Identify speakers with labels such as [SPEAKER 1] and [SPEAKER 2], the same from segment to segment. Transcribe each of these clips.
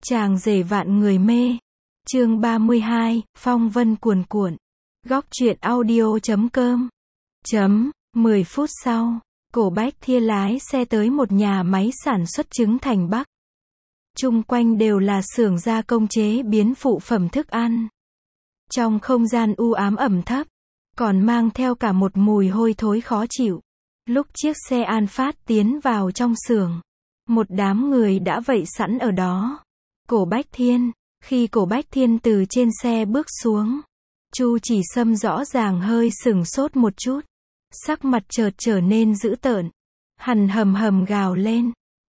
[SPEAKER 1] Chàng rể vạn người mê. Chương 32, phong vân cuồn cuộn. Góc truyện audio.com. 10 phút sau, Cổ Bách Thiên lái xe tới một nhà máy sản xuất trứng thành Bắc. Chung quanh đều là xưởng gia công chế biến phụ phẩm thức ăn. Trong không gian u ám ẩm thấp, còn mang theo cả một mùi hôi thối khó chịu. Lúc chiếc xe An Phát tiến vào trong xưởng, một đám người đã vậy sẵn ở đó. Cổ Bách Thiên, khi Cổ Bách Thiên từ trên xe bước xuống, Chu Chỉ Sâm rõ ràng hơi sửng sốt một chút. Sắc mặt chợt trở nên dữ tợn. Hắn hầm hầm gào lên.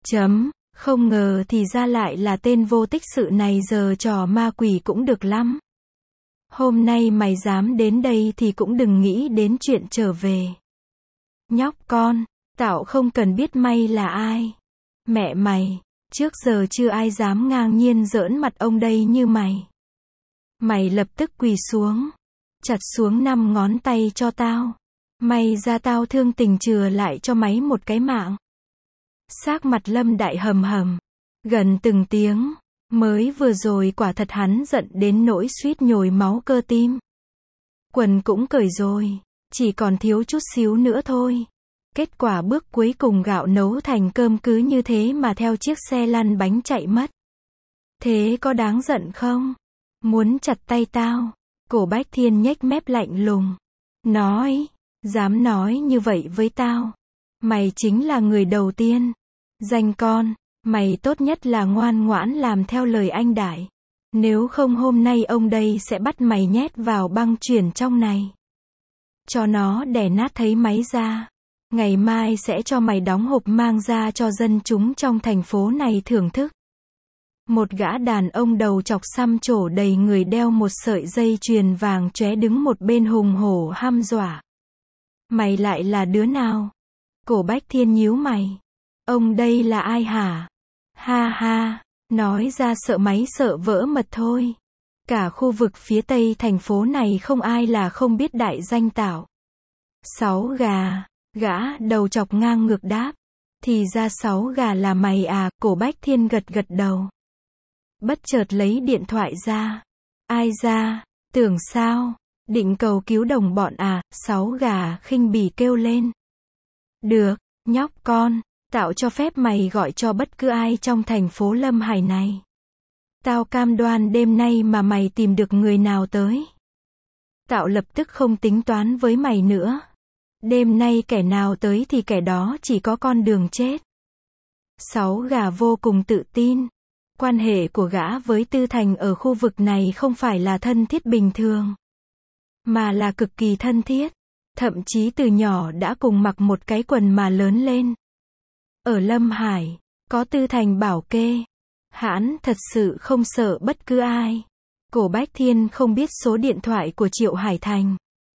[SPEAKER 1] Không ngờ thì ra lại là tên vô tích sự này, giờ trò ma quỷ cũng được lắm. Hôm nay mày dám đến đây thì cũng đừng nghĩ đến chuyện trở về. Nhóc con, tao không cần biết mày là ai. Mẹ mày, trước giờ chưa ai dám ngang nhiên giỡn mặt ông đây như mày. Mày lập tức quỳ xuống, chặt xuống 5 ngón tay cho tao. Mày ra tao thương tình chừa lại cho mày một cái mạng. Sắc mặt Lâm Đại hầm hầm, gần từng tiếng. Mới vừa rồi quả thật hắn giận đến nỗi suýt nhồi máu cơ tim. Quần cũng cởi rồi, chỉ còn thiếu chút xíu nữa thôi. Kết quả bước cuối cùng gạo nấu thành cơm cứ như thế mà theo chiếc xe lăn bánh chạy mất. Thế có đáng giận không? Muốn chặt tay tao? Cổ Bách Thiên nhếch mép lạnh lùng. Nói, dám nói như vậy với tao. Mày chính là người đầu tiên. Danh con, mày tốt nhất là ngoan ngoãn làm theo lời anh Đại. Nếu không hôm nay ông đây sẽ bắt mày nhét vào băng chuyền trong này. Cho nó đẻ nát thấy máy ra. Ngày mai sẽ cho mày đóng hộp mang ra cho dân chúng trong thành phố này thưởng thức. Một gã đàn ông đầu chọc xăm trổ đầy người đeo một sợi dây chuyền vàng chóe đứng một bên hùng hổ hăm dọa. Mày lại là đứa nào? Cổ Bách Thiên nhíu mày. Ông đây là ai hả? Ha ha, nói ra sợ máy sợ vỡ mật thôi. Cả khu vực phía tây thành phố này không ai là không biết đại danh Tảo. 6 gà, gã đầu chọc ngang ngược đáp. Thì ra 6 gà là mày à? Cổ Bách Thiên gật gật đầu. Bất chợt lấy điện thoại ra. Ai ra? Tưởng sao? Định cầu cứu đồng bọn à? 6 gà khinh bỉ kêu lên. Được, nhóc con, tao cho phép mày gọi cho bất cứ ai trong thành phố Lâm Hải này. Tao cam đoan đêm nay mà mày tìm được người nào tới, tao lập tức không tính toán với mày nữa. Đêm nay kẻ nào tới thì kẻ đó chỉ có con đường chết. 6 gà vô cùng tự tin. Quan hệ của gã với Tư Thành ở khu vực này không phải là thân thiết bình thường, mà là cực kỳ thân thiết. Thậm chí từ nhỏ đã cùng mặc một cái quần mà lớn lên. Ở Lâm Hải, có Tư Thành bảo kê, hắn thật sự không sợ bất cứ ai. Cổ Bách Thiên không biết số điện thoại của Triệu Hải Thành,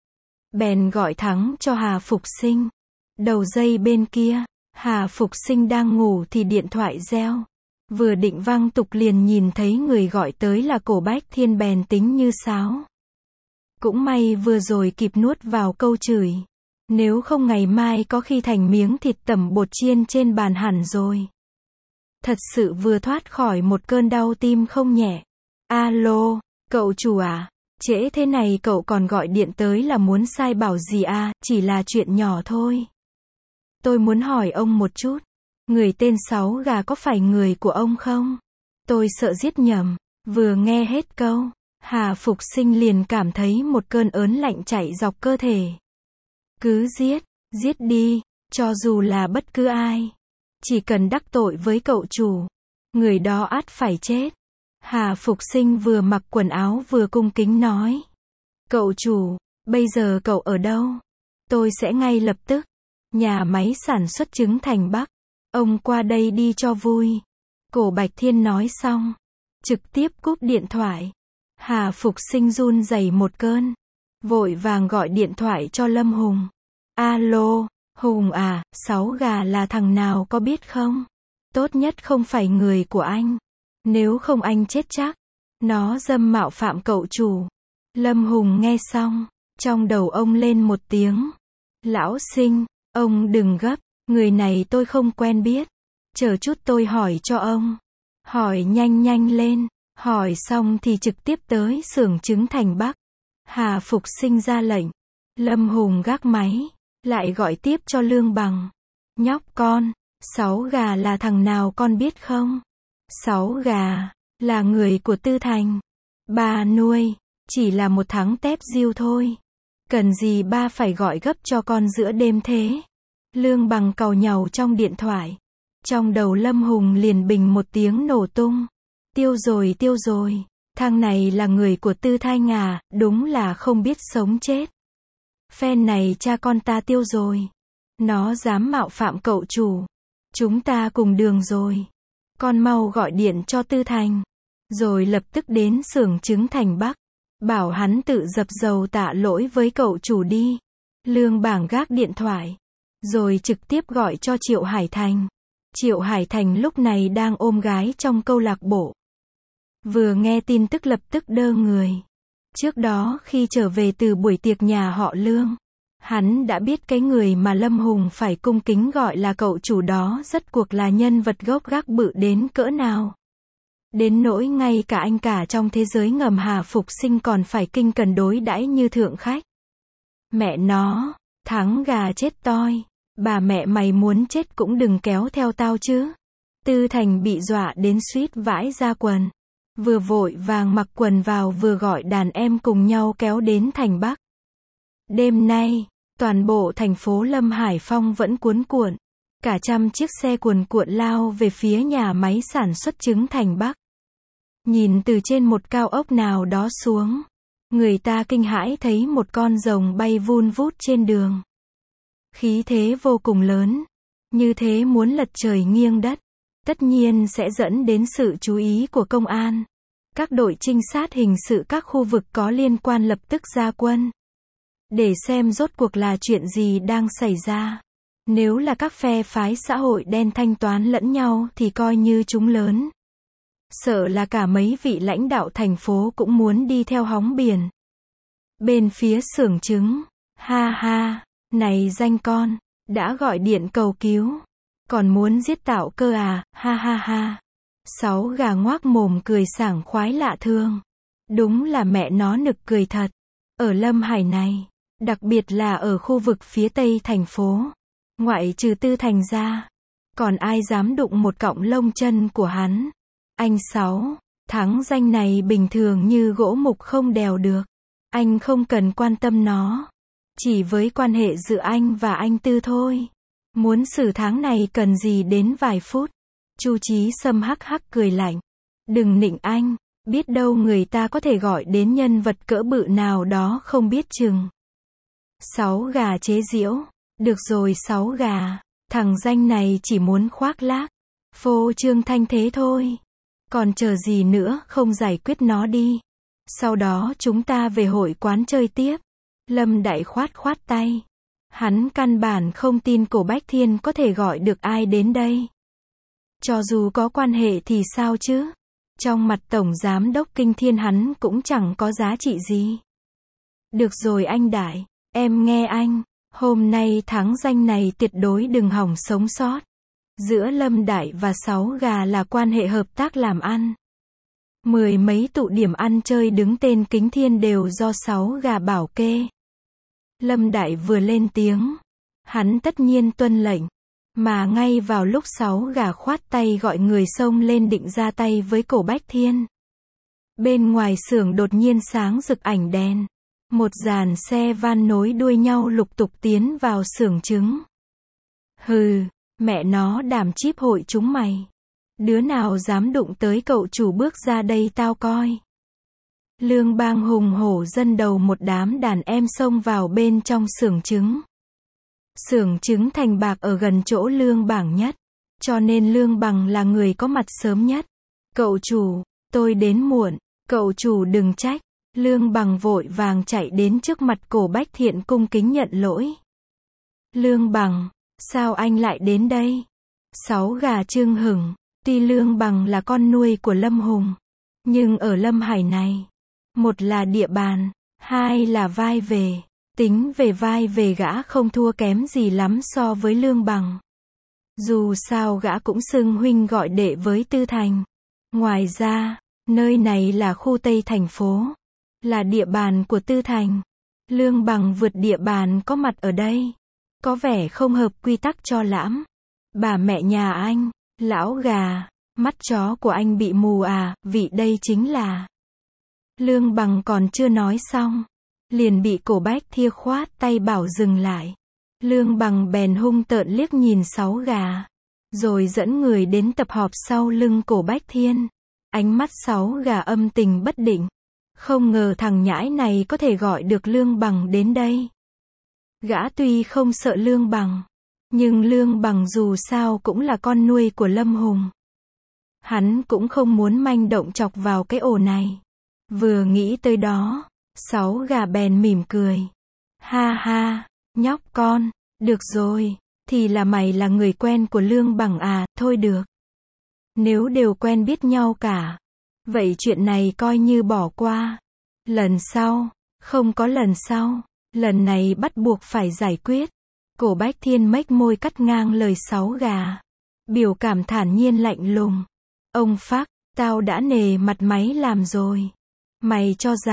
[SPEAKER 1] bèn gọi thẳng cho Hà Phục Sinh. Đầu dây bên kia, Hà Phục Sinh đang ngủ thì điện thoại reo. Vừa định vang tục liền nhìn thấy người gọi tới là Cổ Bách Thiên, bèn tính như sáo. Cũng may vừa rồi kịp nuốt vào câu chửi. Nếu không ngày mai có khi thành miếng thịt tẩm bột chiên trên bàn hẳn rồi. Thật sự vừa thoát khỏi một cơn đau tim không nhẹ. Alo, cậu chủ à? Trễ thế này cậu còn gọi điện tới là muốn sai bảo gì à? Chỉ là chuyện nhỏ thôi. Tôi muốn hỏi ông một chút. Người tên 6 gà có phải người của ông không? Tôi sợ giết nhầm. Vừa nghe hết câu, Hà Phục Sinh liền cảm thấy một cơn ớn lạnh chạy dọc cơ thể. Cứ giết đi, cho dù là bất cứ ai. Chỉ cần đắc tội với cậu chủ, người đó ắt phải chết. Hà Phục Sinh vừa mặc quần áo vừa cung kính nói. Cậu chủ, bây giờ cậu ở đâu? Tôi sẽ ngay lập tức. Nhà máy sản xuất trứng thành Bắc. Ông qua đây đi cho vui. Cổ Bách Thiên nói xong, trực tiếp cúp điện thoại. Hà Phục Sinh run rẩy một cơn, vội vàng gọi điện thoại cho Lâm Hùng. Alo, Hùng à, 6 gà là thằng nào có biết không? Tốt nhất không phải người của anh. Nếu không anh chết chắc. Nó dâm mạo phạm cậu chủ. Lâm Hùng nghe xong, trong đầu ông lên một tiếng. Lão Sinh, ông đừng gấp, người này tôi không quen biết. Chờ chút tôi hỏi cho ông. Hỏi nhanh nhanh lên. Hỏi xong thì trực tiếp tới xưởng trứng thành Bắc. Hà Phục Sinh ra lệnh. Lâm Hùng gác máy. Lại gọi tiếp cho Lương Bằng. Nhóc con, Sáu Gà là thằng nào con biết không? Sáu Gà là người của Tư Thành. Ba nuôi, chỉ là một tháng tép diêu thôi. Cần gì ba phải gọi gấp cho con giữa đêm thế? Lương Bằng càu nhàu trong điện thoại. Trong đầu Lâm Hùng liền bình một tiếng nổ tung. Tiêu rồi, thằng này là người của Tư Thanh à, đúng là không biết sống chết. Phen này cha con ta tiêu rồi. Nó dám mạo phạm cậu chủ. Chúng ta cùng đường rồi. Con mau gọi điện cho Tư Thành. Rồi lập tức đến xưởng trứng thành Bắc. Bảo hắn tự dập dầu tạ lỗi với cậu chủ đi. Lương Bảng gác điện thoại. Rồi trực tiếp gọi cho Triệu Hải Thành. Triệu Hải Thành lúc này đang ôm gái trong câu lạc bộ. Vừa nghe tin tức lập tức đơ người. Trước đó khi trở về từ buổi tiệc nhà họ Lương, hắn đã biết cái người mà Lâm Hùng phải cung kính gọi là cậu chủ đó rốt cuộc là nhân vật gốc gác bự đến cỡ nào. Đến nỗi ngay cả anh cả trong thế giới ngầm Hà Phục Sinh còn phải kinh cần đối đãi như thượng khách. Mẹ nó, thắng gà chết toi. Bà mẹ mày muốn chết cũng đừng kéo theo tao chứ. Tư Thành bị dọa đến suýt vãi ra quần. Vừa vội vàng mặc quần vào vừa gọi đàn em cùng nhau kéo đến thành Bắc. Đêm nay, toàn bộ thành phố Lâm Hải Phong vẫn cuốn cuộn. Cả trăm chiếc xe cuồn cuộn lao về phía nhà máy sản xuất trứng thành Bắc. Nhìn từ trên một cao ốc nào đó xuống, người ta kinh hãi thấy một con rồng bay vun vút trên đường. Khí thế vô cùng lớn, như thế muốn lật trời nghiêng đất, tất nhiên sẽ dẫn đến sự chú ý của công an. Các đội trinh sát hình sự các khu vực có liên quan lập tức ra quân, để xem rốt cuộc là chuyện gì đang xảy ra. Nếu là các phe phái xã hội đen thanh toán lẫn nhau thì coi như chúng lớn. Sợ là cả mấy vị lãnh đạo thành phố cũng muốn đi theo hóng biển. Bên phía xưởng trứng, ha ha, này danh con, đã gọi điện cầu cứu. Còn muốn giết Tạo Cơ à, ha ha ha. Sáu Gà ngoác mồm cười sảng khoái lạ thường. Đúng là mẹ nó nực cười thật. Ở Lâm Hải này, đặc biệt là ở khu vực phía tây thành phố, ngoại trừ Tư Thành ra, còn ai dám đụng một cọng lông chân của hắn. Anh Sáu, thắng danh này bình thường như gỗ mục không đèo được. Anh không cần quan tâm nó. Chỉ với quan hệ giữa anh và anh Tư thôi. Muốn xử tháng này cần gì đến vài phút. Chu Chí Sâm hắc hắc cười lạnh. Đừng nịnh anh, biết đâu người ta có thể gọi đến nhân vật cỡ bự nào đó không biết chừng. Sáu Gà chế giễu. Được rồi Sáu Gà, thằng danh này chỉ muốn khoác lác, phô trương thanh thế thôi. Còn chờ gì nữa, không giải quyết nó đi. Sau đó chúng ta về hội quán chơi tiếp. Lâm Đại khoát khoát tay. Hắn căn bản không tin Cổ Bách Thiên có thể gọi được ai đến đây. Cho dù có quan hệ thì sao chứ? Trong mặt Tổng Giám đốc Kinh Thiên hắn cũng chẳng có giá trị gì. Được rồi anh Đại, em nghe anh. Hôm nay thắng danh này tuyệt đối đừng hỏng sống sót. Giữa Lâm Đại và Sáu Gà là quan hệ hợp tác làm ăn. Mười mấy tụ điểm ăn chơi đứng tên Kính Thiên đều do Sáu Gà bảo kê. Lâm Đại vừa lên tiếng, hắn tất nhiên tuân lệnh. Mà ngay vào lúc Sáu Gà khoát tay gọi người xông lên định ra tay với Cổ Bách Thiên, bên ngoài xưởng đột nhiên sáng rực ánh đèn. Một dàn xe van nối đuôi nhau lục tục tiến vào xưởng trứng. Hừ, mẹ nó đảm chíp hội chúng mày. Đứa nào dám đụng tới cậu chủ bước ra đây tao coi. Lương Bang hùng hổ dẫn đầu một đám đàn em xông vào bên trong xưởng trứng. Xưởng trứng thành Bạc ở gần chỗ Lương Bảng nhất, cho nên Lương Bằng là người có mặt sớm nhất. Cậu chủ, tôi đến muộn, cậu chủ đừng trách. Lương Bằng vội vàng chạy đến trước mặt Cổ Bách Thiện cung kính nhận lỗi. Lương Bằng, sao anh lại đến đây? Sáu Gà trương hửng. Tuy Lương Bằng là con nuôi của Lâm Hùng, nhưng ở Lâm Hải này, một là địa bàn, hai là vai về. Tính về vai về gã không thua kém gì lắm so với Lương Bằng. Dù sao gã cũng xưng huynh gọi đệ với Tư Thành. Ngoài ra, nơi này là khu Tây thành phố, là địa bàn của Tư Thành. Lương Bằng vượt địa bàn có mặt ở đây, có vẻ không hợp quy tắc cho lắm. Bà mẹ nhà anh, lão gà, mắt chó của anh bị mù à, vị đây chính là. Lương Bằng còn chưa nói xong, liền bị Cổ Bách Thia khoát tay bảo dừng lại. Lương Bằng bèn hung tợn liếc nhìn Sáu Gà, rồi dẫn người đến tập họp sau lưng Cổ Bách Thiên. Ánh mắt Sáu Gà âm tình bất định. Không ngờ thằng nhãi này có thể gọi được Lương Bằng đến đây. Gã tuy không sợ Lương Bằng, nhưng Lương Bằng dù sao cũng là con nuôi của Lâm Hùng. Hắn cũng không muốn manh động chọc vào cái ổ này. Vừa nghĩ tới đó, Sáu Gà bèn mỉm cười. Ha ha, nhóc con, được rồi, thì là mày là người quen của Lương Bằng à, thôi được. Nếu đều quen biết nhau cả, vậy chuyện này coi như bỏ qua. Lần sau, không có lần sau, lần này bắt buộc phải giải quyết. Cổ Bách Thiên mếch môi cắt ngang lời Sáu Gà. Biểu cảm thản nhiên lạnh lùng. Ông Phác, tao đã nề mặt máy làm rồi. Mày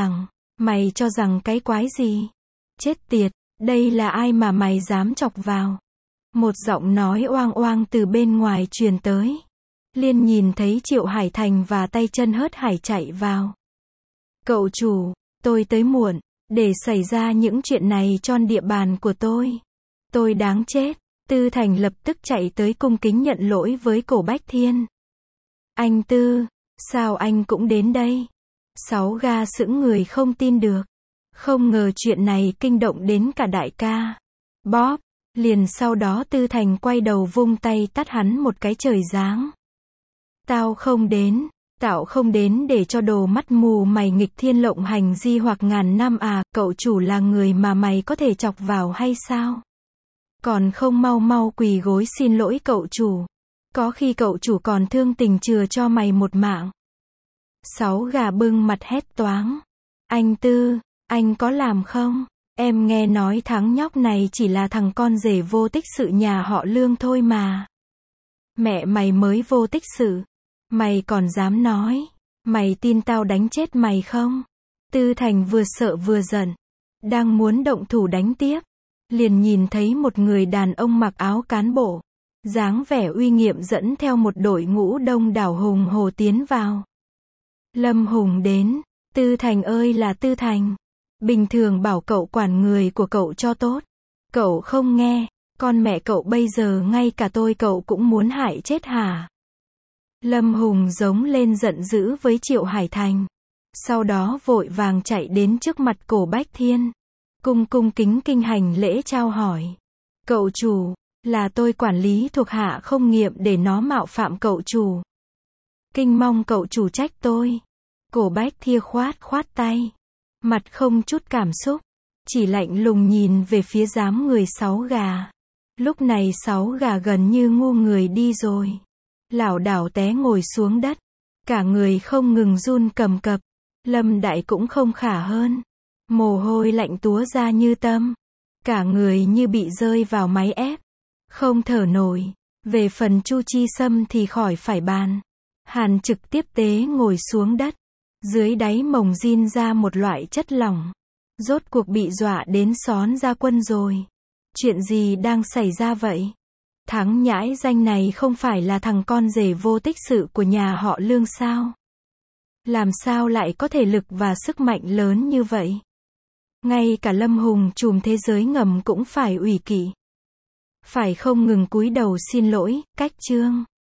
[SPEAKER 1] cho rằng cái quái gì? Chết tiệt, đây là ai mà mày dám chọc vào? Một giọng nói oang oang từ bên ngoài truyền tới. Liên nhìn thấy Triệu Hải Thành và tay chân hớt hải chạy vào. Cậu chủ, tôi tới muộn, để xảy ra những chuyện này trên địa bàn của tôi. Tôi đáng chết. Tư Thành lập tức chạy tới cung kính nhận lỗi với Cổ Bách Thiên. Anh Tư, sao anh cũng đến đây? Sáu Gà sững người không tin được. Không ngờ chuyện này kinh động đến cả đại ca. Bóp, liền sau đó Tư Thành quay đầu vung tay tát hắn một cái trời giáng. Tao không đến để cho đồ mắt mù mày nghịch thiên lộng hành di hoặc ngàn năm à, cậu chủ là người mà mày có thể chọc vào hay sao? Còn không mau mau quỳ gối xin lỗi cậu chủ. Có khi cậu chủ còn thương tình chừa cho mày một mạng. Sáu Gà bưng mặt hét toáng. Anh Tư, anh có làm không? Em nghe nói thằng nhóc này chỉ là thằng con rể vô tích sự nhà họ Lương thôi mà. Mẹ mày mới vô tích sự. Mày còn dám nói. Mày tin tao đánh chết mày không? Tư Thành vừa sợ vừa giận. Đang muốn động thủ đánh tiếp. Liền nhìn thấy một người đàn ông mặc áo cán bộ. Dáng vẻ uy nghiêm dẫn theo một đội ngũ đông đảo hùng hổ tiến vào. Lâm Hùng đến. Tư Thành ơi là Tư Thành. Bình thường bảo cậu quản người của cậu cho tốt. Cậu không nghe. Con mẹ cậu bây giờ ngay cả tôi cậu cũng muốn hại chết hả? Lâm Hùng giống lên giận dữ với Triệu Hải Thành. Sau đó vội vàng chạy đến trước mặt Cổ Bách Thiên. Cung kính kinh hành lễ trao hỏi. Cậu chủ, là tôi quản lý thuộc hạ không nghiệm để nó mạo phạm cậu chủ. Kinh mong cậu chủ trách tôi. Cổ Bách Thia khoát tay. Mặt không chút cảm xúc. Chỉ lạnh lùng nhìn về phía đám người Sáu Gà. Lúc này Sáu Gà gần như ngu người đi rồi. Lảo đảo té ngồi xuống đất. Cả người không ngừng run cầm cập. Lâm Đại cũng không khả hơn. Mồ hôi lạnh túa ra như tăm. Cả người như bị rơi vào máy ép. Không thở nổi. Về phần Chu Chi Sâm thì khỏi phải bàn. Hàn Trực tiếp tế ngồi xuống đất. Dưới đáy mồng jean ra một loại chất lỏng. Rốt cuộc bị dọa đến xón ra quân rồi. Chuyện gì đang xảy ra vậy? Thằng nhãi danh này không phải là thằng con rể vô tích sự của nhà họ Lương sao? Làm sao lại có thể lực và sức mạnh lớn như vậy? Ngay cả Lâm Hùng trùm thế giới ngầm cũng phải ủy kỵ. Phải không ngừng cúi đầu xin lỗi, cách chương.